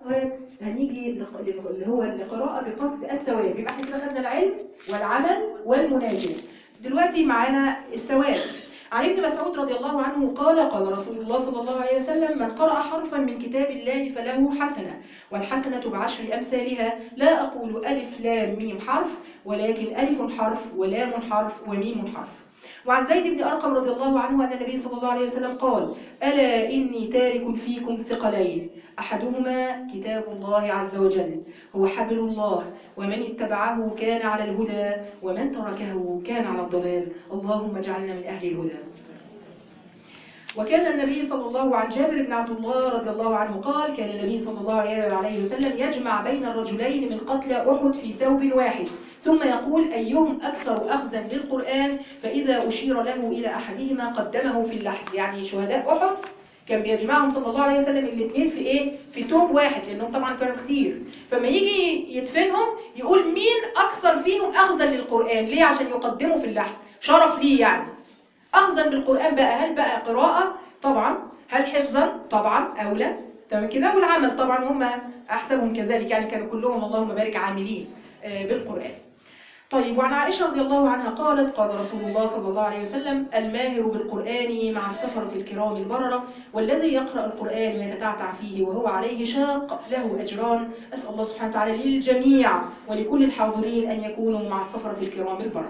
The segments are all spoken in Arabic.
هنيجي اللي هو القراءة بقصد الثواب. يبقى احنا كده خدنا العلم والعمل والمناجاة. دلوقتي معانا الثواب. عن ابن مسعود رضي الله عنه قال قال رسول الله صلى الله عليه وسلم: من قرأ حرفا من كتاب الله فله حسنة، والحسنة بعشر أمثالها، لا أقول ألف لام ميم حرف، ولكن ألف حرف ولام حرف وميم حرف. وعن زيد بن أرقم رضي الله عنه أن النبي صلى الله عليه وسلم قال: ألا إني تارك فيكم ثقلين، أحدهما كتاب الله عز وجل هو حبل الله، ومن اتبعه كان على الهدى، ومن تركه كان على الضلال، اللهم اجعلنا من أهل الهدى. وكان النبي صلى الله عن جابر بن عبد الله رضي الله عنه قال: كان النبي صلى الله عليه وسلم يجمع بين الرجلين من قتلى أحد في ثوب واحد، ثم يقول: أيهم أكثر أخذا للقرآن، فإذا أشير له إلى أحدهما قدمه في اللحد. يعني شهداء أحد كان بيجمعهم صلى الله عليه وسلم الاثنين في ايه؟ في توب واحد، لانهم طبعا كانوا كتير. فما يجي يدفنهم يقول مين اكثر فيهم اخذا للقرآن، ليه؟ عشان يقدموا في اللحد، شرف ليه يعني. اخذا بالقرآن بقى، هل بقى قراءة؟ طبعا. هل حفظا؟ طبعا اولى. تمام كده. والعمل طبعا هم احسبهم كذلك، يعني كانوا كلهم اللهم بارك عاملين بالقرآن. طيب. وعن عائشة رضي الله عنها قالت: قال رسول الله صلى الله عليه وسلم: الماهر بالقرآن مع السفرة الكرام البررة، والذي يقرأ القرآن ويتتعتع فيه وهو عليه شاق له أجران. أسأل الله سبحانه وتعالى للجميع ولكل الحاضرين أن يكونوا مع السفرة الكرام البررة.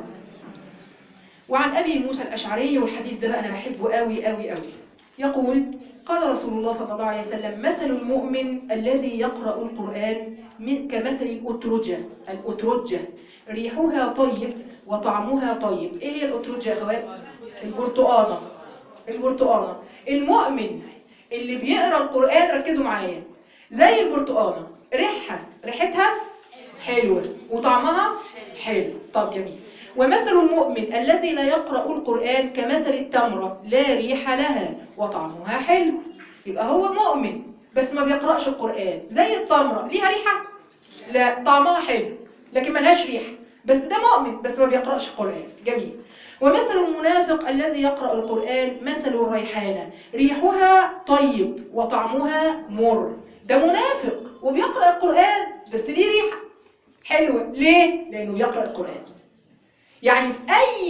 وعن أبي موسى الأشعري، والحديث ده بقى أنا بحبه قوي قوي قوي، يقول: قال رسول الله صلى الله عليه وسلم: مثل المؤمن الذي يقرأ القرآن كمثل الأترجة. الأترجة ريحها طيب وطعمها طيب. ايه هي الأترجة يا اخوات؟ البرتقانة. البرتقانة. المؤمن اللي بيقرأ القرآن، ركزوا معايا، زي البرتقانة، ريحتها حلوة وطعمها حلو. طب جميل. ومثل المؤمن الذي لا يقرأ القرآن كمثل التمرة، لا ريح لها وطعمها حلو. يبقى هو مؤمن بس ما بيقرأش القرآن. زي التمرة، ليها ريحة؟ لا. طعمها حلو لكن ملهاش ريحة. بس ده مؤمن بس ما بيقرأش القرآن. جميل. ومثل المنافق الذي يقرأ القرآن مثل الريحانة، ريحها طيب وطعمها مر. ده منافق وبيقرأ القرآن بس ليه ريحة حلوة. ليه؟ لأنه بيقرأ القرآن. يعني في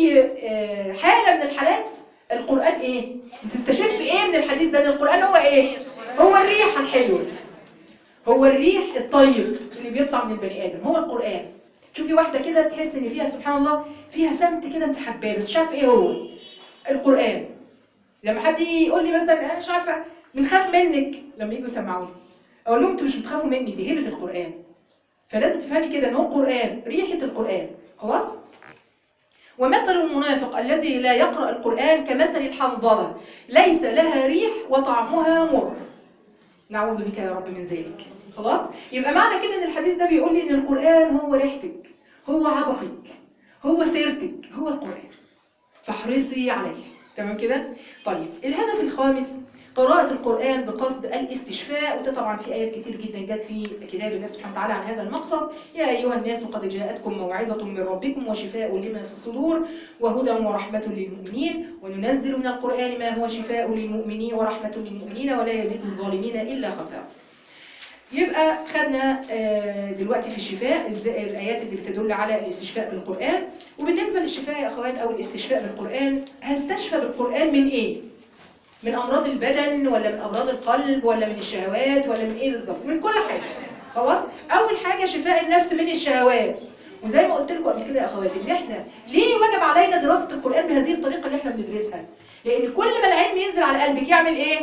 أي حالة من الحالات القرآن إيه؟ تستشف إيه من الحديث ده؟ القرآن هو إيه؟ هو الريحة الحلوة، هو الريح الطيب اللي بيطلع من البني آدم، هو القرآن. تشوفي واحدة كده تحس إن فيها سبحان الله فيها سمت كده أنت حباه بس مش عارفة إيه هو. القرآن. لما حد يقول لي مثلا أنا مش عارفة بنخاف منك، لما يجوا يسمعوني أقول لهم أنتوا مش بتخافوا مني، دي هبة القرآن. فلازم تفهمي كده إن هو القرآن، ريحة القرآن. خلاص؟ ومثل المنافق الذي لا يقرأ القرآن كمثل الحنظلة، ليس لها ريح وطعمها مر. نعوذ بك يا رب من ذلك. خلاص؟ يبقى معنى كده ان الحديث ده بيقول لي ان القرآن هو ريحتك، هو عبقك، هو سيرتك، هو القرآن. فاحرصي عليه. تمام كده؟ طيب. الهدف الخامس قراءة القرآن بقصد الاستشفاء، وده طبعا في آيات كتير جدا جت في كتاب الله سبحانه وتعالى عن هذا المقصد. يا أيها الناس قد جاءتكم موعظة من ربكم وشفاء لما في الصدور وهدى ورحمة للمؤمنين، وننزل من القرآن ما هو شفاء للمؤمنين ورحمة للمؤمنين ولا يزيد الظالمين إلا خسارة. يبقى خدنا دلوقتي في الشفاء الآيات اللي بتدل على الاستشفاء بالقرآن. وبالنسبة للشفاء يا أخوات أو الاستشفاء بالقرآن، هستشفى بالقرآن من إيه؟ من أمراض البدن ولا من أمراض القلب ولا من الشهوات ولا من إيه بالظبط؟ من كل حاجة. خلاص؟ أول حاجة شفاء النفس من الشهوات. وزي ما قلت لكم قبل كده يا أخواتي إن إحنا ليه وجب علينا دراسة القرآن بهذه الطريقة اللي إحنا بندرسها؟ لأن كل ما العلم ينزل على قلبك يعمل إيه؟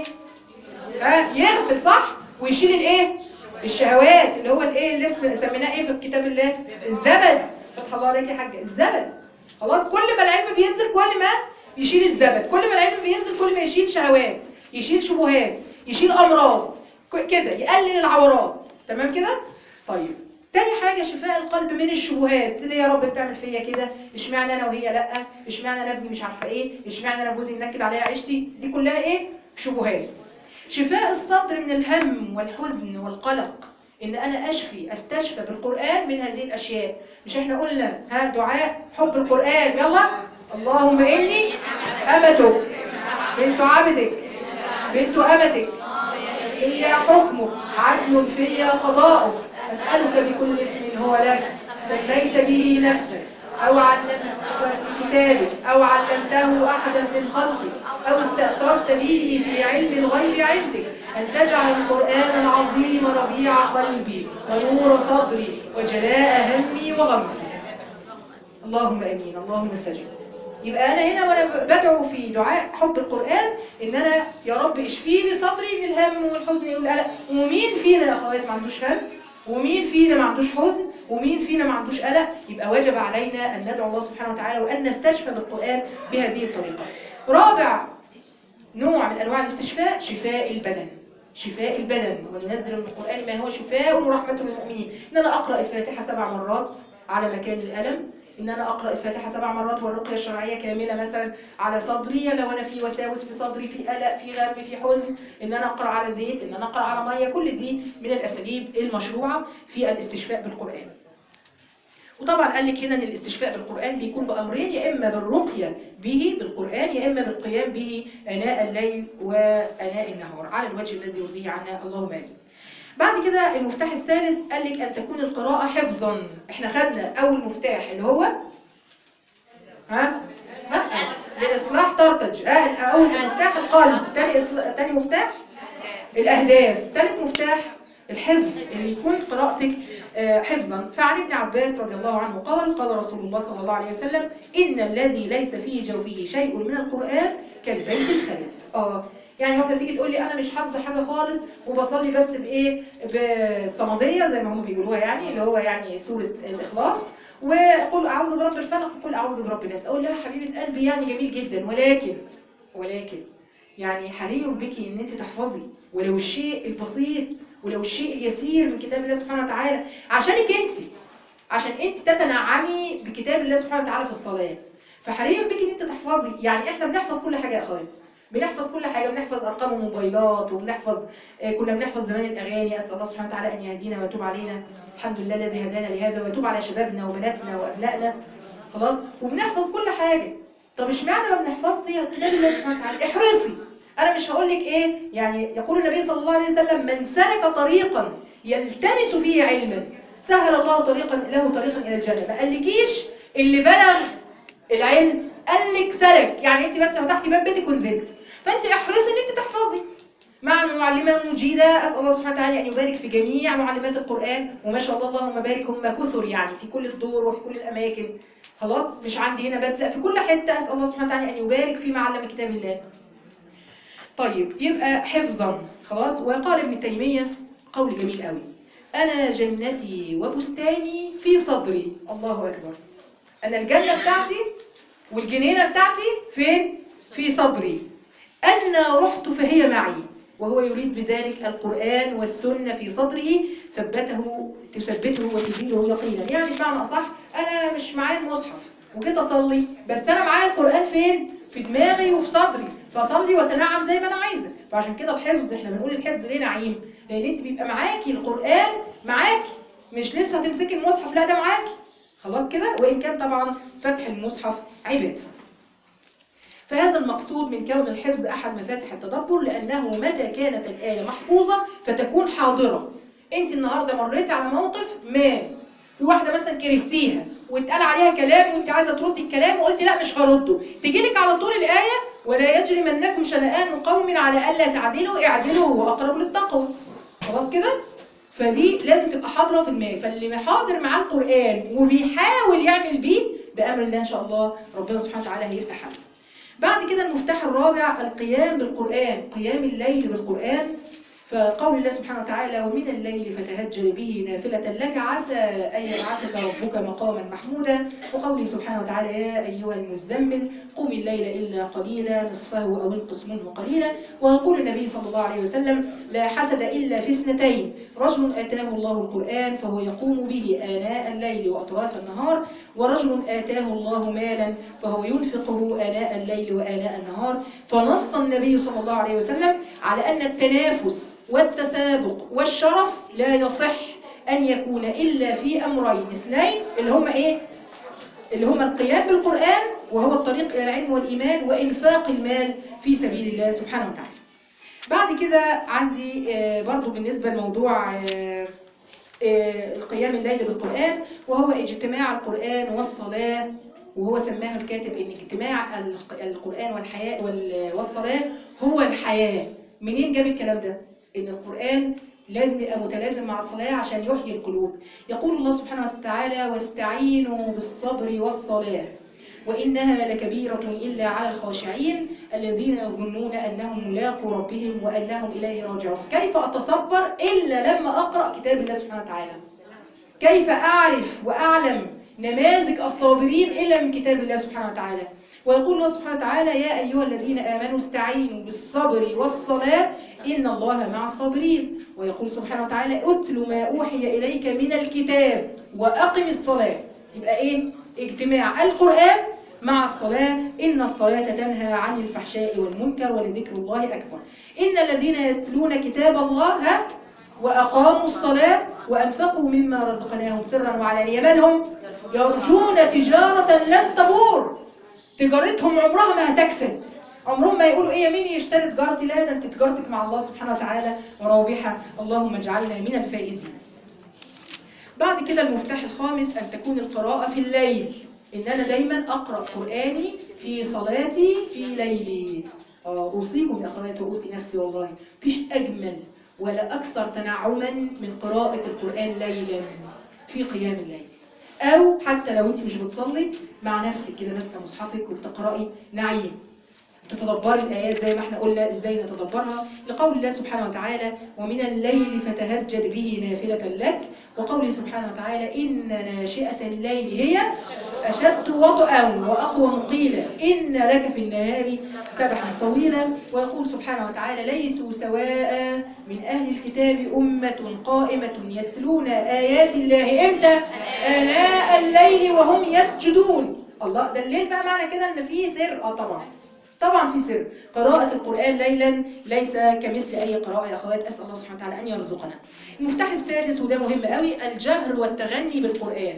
يغسل، صح؟ ويشيل الإيه؟ الشهوات، اللي هو الايه اللي لسه سميناه ايه في كتاب الله؟ الزبد. فتح الله عليك يا حاجه، الزبد. خلاص؟ كل ما العلم بينزل كل ما يشيل الزبد، كل ما العلم بينزل كل ما يشيل شهوات، يشيل شبهات، يشيل امراض كده، يقلل العورات. تمام كده؟ طيب. تاني حاجه شفاء القلب من الشبهات. ليه يا رب بتعمل فيا كده؟ اشمعنى انا وهي لا؟ اشمعنى انا ابني مش عارفه ايه؟ اشمعنى انا جوزي منكد عليا عيشتي؟ دي كلها ايه؟ شبهات. شفاء الصدر من الهم والحزن والقلق، ان انا استشفى بالقرآن من هذه الاشياء. مش احنا قلنا دعاء حب القرآن؟ يلا. اللهم اني امتك بنت عبدك بنت امتك، هي حكمك عدل في قضاؤك. أسألك بكل اسم هو لك سميت به نفسك أو علمته في كتابك أو علمته أحدا من خلقك أو استأثرت به في علم الغيب عندك أن تجعل القرآن العظيم ربيع قلبي ونور صدري وجلاء همي وغمي. اللهم امين. اللهم استجب. يبقى انا هنا وانا بدعو في دعاء حب القران ان انا يا رب اشفي لي صدري من الهم والحزن والقلق. ومين فينا يا اخوات ما عندوش هم؟ ومين فينا ما عندوش حزن؟ ومين فينا ما عندوش قلق؟ يبقى واجب علينا ان ندعو الله سبحانه وتعالى وان نستشفى بالقران بهذه الطريقه. رابع نوع من انواع الاستشفاء شفاء البدن. شفاء البدن. وننزل من القرآن ما هو شفاء ورحمة للمؤمنين. إن أنا أقرأ الفاتحة 7 مرات على مكان الألم. إن أنا أقرأ الفاتحة 7 مرات والرقية الشرعية كاملة مثلا على صدري لو أنا في وساوس في صدري، في قلق، في غم، في حزن. إن أنا أقرأ على زيت، إن أنا أقرأ على مية. كل دي من الأساليب المشروعة في الاستشفاء بالقرآن. وطبعا قال لك هنا ان الاستشفاء بالقرآن بيكون بأمرين، يا إما بالرقية به بالقرآن يا إما بالقيام به آناء الليل وآناء النهار على الوجه الذي يرضيه عنا. اللهم آمين. بعد كده المفتاح الثالث قال لك أن تكون القراءة حفظا. احنا خدنا أول مفتاح اللي هو لإصلاح طرطج. أول مفتاح القلب، تاني مفتاح الأهداف، ثالث مفتاح الحفظ، ان يكون قراءتك حفظا. فعن ابن عباس رضي الله عنه قال قال رسول الله صلى الله عليه وسلم إن الذي ليس في جوفه شيء من القرآن كالبيت الخرب. يعني واحدة تيجي تقول لي أنا مش حافظة حاجة خالص وبصلي بس بإيه، بالصمدية زي ما هم بيقولوها، يعني اللي هو يعني سورة الإخلاص وقل أعوذ برب الفلق وقل أعوذ برب الناس. أقول لها حبيبة قلبي يعني جميل جدا، ولكن يعني حري بك ان انت تحفظي ولو الشيء البسيط ولو الشيء اليسير من كتاب الله سبحانه وتعالى عشان انت تتنعمي بكتاب الله سبحانه وتعالى في الصلاة. فحري بك ان انت تحفظي. يعني احنا بنحفظ كل حاجة يا اخوات، بنحفظ كل حاجة، بنحفظ ارقام الموبايلات وبنحفظ كنا بنحفظ زمان الاغاني. اسال الله سبحانه وتعالى ان يهدينا ويتوب علينا. الحمد لله الذي هدانا لهذا ويتوب على شبابنا وبناتنا وابنائنا. خلاص، وبنحفظ كل حاجة. طب اشمعنى ما بنحفظش كتاب الله سبحانه وتعالى؟ احرصي. انا مش هقول لك ايه، يعني يقول النبي صلى الله عليه وسلم من سلك طريقا يلتمس فيه علما سهل الله له طريقا الى الجنه. ما قالكيش اللي بلغ العلم، قال لك سلك، يعني انت بس فتحتي باب بيتك ونزلتي. فانت احرصي ان انت تحفظي مع معلمه مجيده. اسال الله سبحانه وتعالى ان يبارك في جميع معلمات القران، وما شاء الله اللهم بارك هم كثر يعني في كل الدور وفي كل الاماكن. خلاص، مش عندي هنا بس، لا في كل حته. اسال الله سبحانه وتعالى ان يبارك في معلم كتاب الله. طيب، يبقى حفظا. خلاص. وقال ابن تيمية قول جميل قوي: أنا جنتي وبستاني في صدري. الله أكبر. أنا الجنة بتاعتي والجنينة بتاعتي فين؟ في صدري. أنا رحت فهي معي. وهو يريد بذلك القرآن والسنة في صدره تثبته وتزيده يقينا. يعني بمعنى أصح، أنا مش معايا المصحف وجيت أصلي، بس أنا معايا القرآن فين؟ في دماغي وفي صدري، فصلي وتنعم زي ما أنا عايزة. فعشان كده الحفظ، احنا بنقول الحفظ ليه نعيم؟ لأن انت بيبقى معاكي القرآن، معاكي، مش لسه هتمسكي المصحف، لا ده معاكي. خلاص كده. وإن كان طبعا فتح المصحف عبادة. فهذا المقصود من كون الحفظ أحد مفاتح التدبر، لأنه متى كانت الآية محفوظة فتكون حاضرة. أنت النهاردة مريتي على موقف ما، في واحدة مثلا كرهتيها واتقال عليها كلام وانت عايزة تردي الكلام وقلتي لا مش هرده، تجيلك على طول الآية: ولا يجرمنكم شنآن قوم على ألا تعدلوا اعدلوا هو أقرب للتقوى. خلاص كده. فدي لازم تبقى حاضرة في دماغي. فاللي حاضر مع القرآن وبيحاول يعمل بيه بأمر الله إن شاء الله ربنا سبحانه وتعالى هيفتح عليه. بعد كده المفتاح الرابع القيام بالقرآن، قيام الليل بالقرآن. فقول الله سبحانه وتعالى: ومن الليل فتهجد به نافلة لك عسى أن يبعثك ربك مقاما محمودا. وقوله سبحانه وتعالى: يا أيها المزمل قم الليل إلا قليلا نصفه أو انقص منه قليلا. ويقول النبي صلى الله عليه وسلم: لا حسد إلا في اثنتين: رجل آتاه الله القرآن فهو يقوم به آناء الليل وأطراف النهار، ورجل آتاه الله مالا فهو ينفقه آناء الليل وآناء النهار. فنص النبي صلى الله عليه وسلم على أن التنافس والتسابق والشرف لا يصح أن يكون إلا في أمرين اثنين، اللي هما إيه؟ اللي هما القيام بالقرآن وهو الطريق إلى العلم والإيمان، وإنفاق المال في سبيل الله سبحانه وتعالى. بعد كده عندي برضو بالنسبة لموضوع القيام الليل بالقرآن، وهو اجتماع القرآن والصلاة. وهو سماه الكاتب ان اجتماع القرآن والحياة والصلاة هو الحياة. منين جاب الكلام ده؟ ان القرآن لازم يبقى متلازم مع الصلاة عشان يحيي القلوب. يقول الله سبحانه وتعالى: واستعينوا بالصبر والصلاة وإنها لكبيرة إلا على الخاشعين الذين يظنون أنهم ملاقو ربهم وأنهم إليه راجعون. كيف أتصبر إلا لما أقرأ كتاب الله سبحانه وتعالى؟ كيف أعرف وأعلم نماذج الصابرين إلا من كتاب الله سبحانه وتعالى؟ ويقول الله سبحانه وتعالى: يا أيها الذين آمنوا استعينوا بالصبر والصلاة إن الله مع الصابرين. ويقول سبحانه وتعالى: أتل ما أوحي إليك من الكتاب وأقم الصلاة. يبقى إيه؟ اجتماع القرآن مع الصلاة. إن الصلاة تنهى عن الفحشاء والمنكر ولذكر الله أكبر. إن الذين يتلون كتاب الله وأقاموا الصلاة وأنفقوا مما رزقناهم سرا وعلانية مالهم يرجون تجارة لن تبور. تجارتهم عمرها ما هتكسب، عمرهم ما يقولوا ايه مين يشتري تجارتي، لا ده انت تجارتك مع الله سبحانه وتعالى ورابحة. اللهم اجعلنا من الفائزين. بعد كده المفتاح الخامس أن تكون القراءة في الليل. إن أنا دايما أقرأ قرآني في صلاتي في ليلي. أوصيكم يا أخواتي وأوصي نفسي والله، مفيش أجمل ولا أكثر تنعما من قراءة القرآن ليلا في قيام الليل. أو حتى لو أنت مش بتصلي مع نفسك كده ماسكة مصحفك وبتقرأي نعيم، تتدبري الآيات زي ما احنا قلنا ازاي نتدبرها، لقول الله سبحانه وتعالى: ومن الليل فتهجد به نافلة لك. وقوله سبحانه وتعالى: إن ناشئة الليل هي أشد وطئا وأقوم قيلا إن لك في النهار سبحا طويلا. ويقول سبحانه وتعالى: ليسوا سواء من أهل الكتاب أمة قائمة يتلون آيات الله إمتى؟ آناء الليل وهم يسجدون. الله، ده الليل بقى معنى كده إن فيه سر. طبعا في سر. قراءة القرآن ليلا ليس كمثل أي قراءة يا أخوات، أسأل الله سبحانه وتعالى أن يرزقنا. المفتاح السادس وده مهم قوي: الجهر والتغني بالقرآن.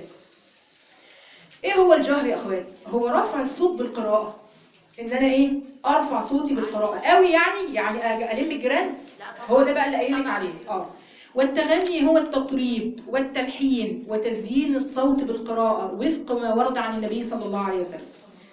إيه هو الجهر يا أخوات؟ هو رفع الصوت بالقراءة. إن أنا إيه؟ أرفع صوتي بالقراءة قوي، يعني ألم الجيران. هو ده بقى اللي قايلك عليه. والتغني هو التطريب والتلحين وتزيين الصوت بالقراءة وفق ما ورد عن النبي صلى الله عليه وسلم.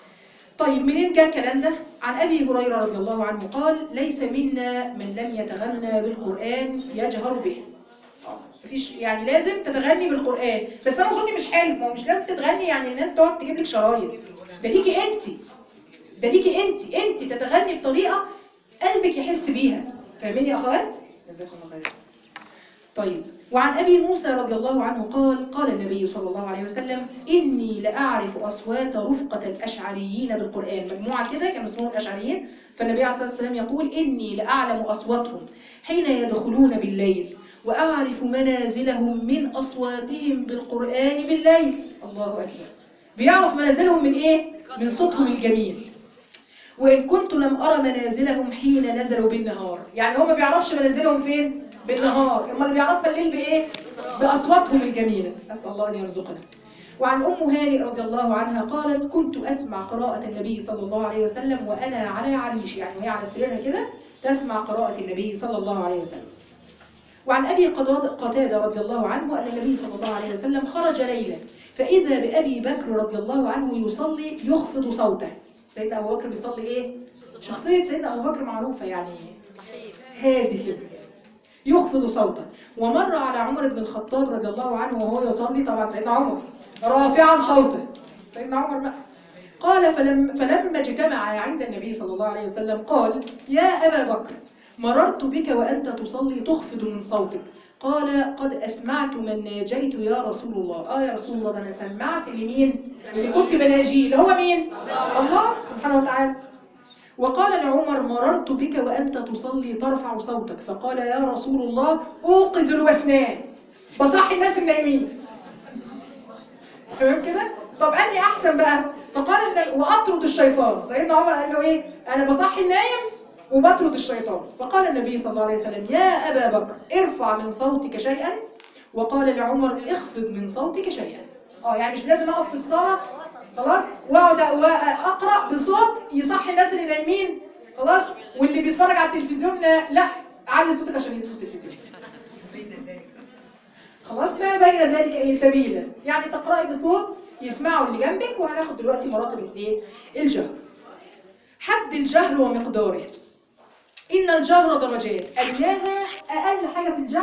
طيب منين جاء الكلام ده؟ عن أبي هريرة رضي الله عنه قال: ليس منا من لم يتغنى بالقرآن يجهر به. مفيش، يعني لازم تتغني بالقرآن. بس أنا صوتي مش حلو، ما هو مش لازم تتغني يعني الناس تقعد تجيب لك شرايط. ده ليكي أنت، ده ليكي أنت تتغني بطريقة قلبك يحس بيها. فاهمين يا أخوات؟ جزاكم الله خير. طيب، وعن أبي موسى رضي الله عنه قال: قال النبي صلى الله عليه وسلم: إني لأعرف أصوات رفقة الأشعريين بالقرآن. مجموعة كده كانوا اسمهم الأشعريين، فالنبي عليه الصلاة والسلام يقول: إني لأعلم أصواتهم حين يدخلون بالليل وأعرف منازلهم من أصواتهم بالقرآن بالليل. الله أكبر. بيعرف منازلهم من إيه؟ من صوتهم الجميل. وإن كنت لم أرى منازلهم حين نزلوا بالنهار. يعني هو ما بيعرفش منازلهم فين؟ بالنهار. أما اللي بيعرفها الليل بإيه؟ بأصواتهم الجميلة. أسأل الله أن يرزقنا. وعن أم هانئ رضي الله عنها قالت: كنت أسمع قراءة النبي صلى الله عليه وسلم وأنا على عريش، يعني وهي على سريرها كده تسمع قراءة النبي صلى الله عليه وسلم. وعن أبي قتادة رضي الله عنه أن النبي صلى الله عليه وسلم خرج ليلا فإذا بأبي بكر رضي الله عنه يصلي يخفض صوته. سيدنا أبو بكر بيصلي إيه؟ شخصية سيدنا أبو بكر معروفة، يعني هادي كده يخفض صوته. ومر على عمر بن الخطاب رضي الله عنه وهو يصلي، طبعا سيدنا عمر رافعا صوته، سيدنا عمر بقى. قال: فلما اجتمع عند النبي صلى الله عليه وسلم قال: يا أبا بكر، مررت بك وأنت تصلي تخفض من صوتك. قال: قد أسمعت من ناجيت يا رسول الله. يا رسول الله، أنا سمعت لمين؟ اللي كنت بناجيه، اللي هو مين؟ الله سبحانه وتعالى. وقال لعمر: مررت بك وأنت تصلي ترفع صوتك. فقال: يا رسول الله، أوقظ الوسنان، بصحي الناس النايمين. فاهم كده؟ طب أني أحسن بقى؟ فقال: وأطرد الشيطان. سيدنا عمر قال له إيه؟ أنا بصحي النايم وبطرد الشيطان. فقال النبي صلى الله عليه وسلم: يا أبا بكر، ارفع من صوتك شيئا. وقال لعمر: اخفض من صوتك شيئا. يعني مش لازم أقف في الصلاة خلاص واقعد اقرا بصوت يصحي الناس اللي نايمين خلاص واللي بيتفرج على التلفزيون لا علي صوتك عشان يطفوا التلفزيون. خلاص ما بين ذلك ايه سبيلا، يعني تقرأي بصوت يسمعوا اللي جنبك. وهناخد دلوقتي مراتب الايه الجهر. حد الجهر ومقداره. إن الجهر درجات، أدناها أقل حاجة في الجهر